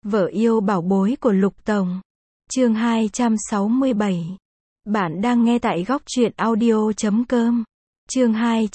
Vợ yêu bảo bối của Lục Tổng. Chương 267. Bạn đang nghe tại góc truyện audio.com. Chương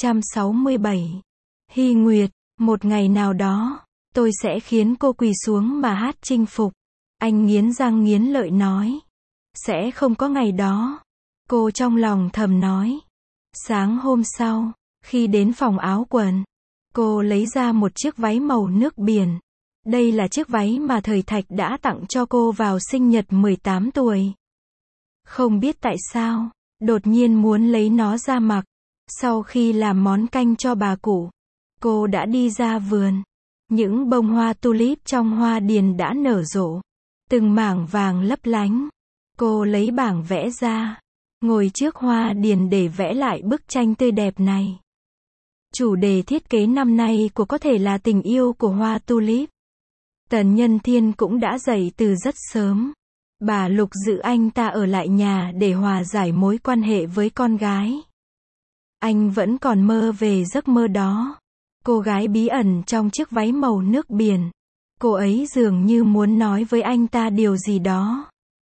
267. Hy Nguyệt, một ngày nào đó, tôi sẽ khiến cô quỳ xuống mà hát chinh phục. Anh nghiến răng nghiến lợi nói. Sẽ không có ngày đó. Cô trong lòng thầm nói. Sáng hôm sau, khi đến phòng áo quần, cô lấy ra một chiếc váy màu nước biển. Đây là chiếc váy mà Thời Thạch đã tặng cho cô vào sinh nhật 18 tuổi. Không biết tại sao, đột nhiên muốn lấy nó ra mặc. Sau khi làm món canh cho bà cụ, cô đã đi ra vườn. Những bông hoa tulip trong hoa điền đã nở rộ, từng mảng vàng lấp lánh. Cô lấy bảng vẽ ra, ngồi trước hoa điền để vẽ lại bức tranh tươi đẹp này. Chủ đề thiết kế năm nay của có thể là tình yêu của hoa tulip. Tần Nhân Thiên cũng đã dậy từ rất sớm. Bà Lục giữ anh ta ở lại nhà để hòa giải mối quan hệ với con gái. Anh vẫn còn mơ về giấc mơ đó. Cô gái bí ẩn trong chiếc váy màu nước biển. Cô ấy dường như muốn nói với anh ta điều gì đó.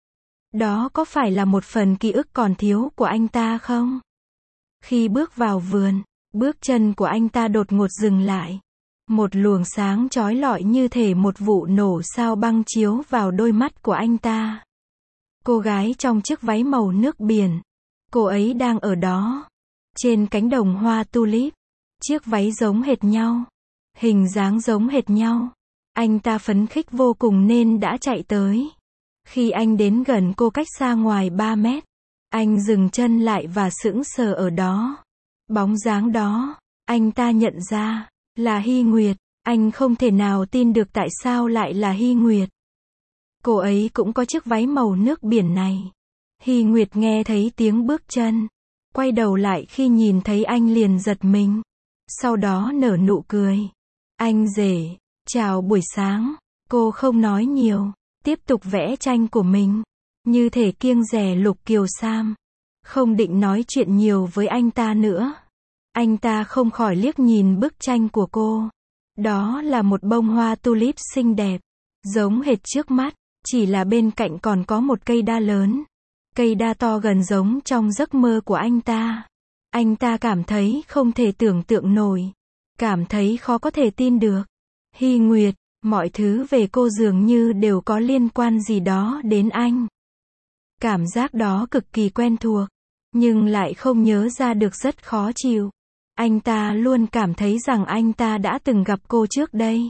Đó có phải là một phần ký ức còn thiếu của anh ta không? Khi bước vào vườn, bước chân của anh ta đột ngột dừng lại. Một luồng sáng chói lọi như thể một vụ nổ sao băng chiếu vào đôi mắt của anh ta. Cô gái trong chiếc váy màu nước biển. Cô ấy đang ở đó. Trên cánh đồng hoa tulip. Chiếc váy giống hệt nhau. Hình dáng giống hệt nhau. Anh ta phấn khích vô cùng nên đã chạy tới. Khi anh đến gần cô cách xa ngoài 3 mét. Anh dừng chân lại và sững sờ ở đó. Bóng dáng đó, anh ta nhận ra là Hy Nguyệt. Anh không thể nào tin được tại sao lại là Hy Nguyệt. Cô ấy cũng có chiếc váy màu nước biển này. Hy Nguyệt nghe thấy tiếng bước chân. Quay đầu lại khi nhìn thấy anh liền giật mình. Sau đó nở nụ cười. Anh rể, chào buổi sáng. Cô không nói nhiều. Tiếp tục vẽ tranh của mình. Như thể kiêng dè Lục Kiều Sam. Không định nói chuyện nhiều với anh ta nữa. Anh ta không khỏi liếc nhìn bức tranh của cô. Đó là một bông hoa tulip xinh đẹp. Giống hệt trước mắt. Chỉ là bên cạnh còn có một cây đa lớn. Cây đa to gần giống trong giấc mơ của anh ta. Anh ta cảm thấy không thể tưởng tượng nổi. Cảm thấy khó có thể tin được. Hy Nguyệt, mọi thứ về cô dường như đều có liên quan gì đó đến anh. Cảm giác đó cực kỳ quen thuộc. Nhưng lại không nhớ ra được, rất khó chịu. Anh ta luôn cảm thấy rằng anh ta đã từng gặp cô trước đây.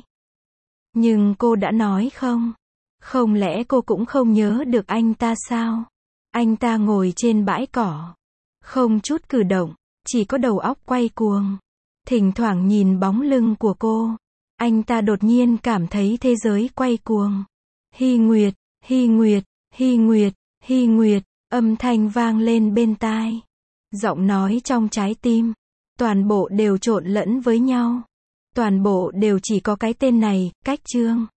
Nhưng cô đã nói không? Không lẽ cô cũng không nhớ được anh ta sao? Anh ta ngồi trên bãi cỏ. Không chút cử động, chỉ có đầu óc quay cuồng. Thỉnh thoảng nhìn bóng lưng của cô. Anh ta đột nhiên cảm thấy thế giới quay cuồng. Hy Nguyệt, Hy Nguyệt, Hy Nguyệt, Hy Nguyệt, âm thanh vang lên bên tai. Giọng nói trong trái tim. Toàn bộ đều trộn lẫn với nhau. Toàn bộ đều chỉ có cái tên này, Cách Chương.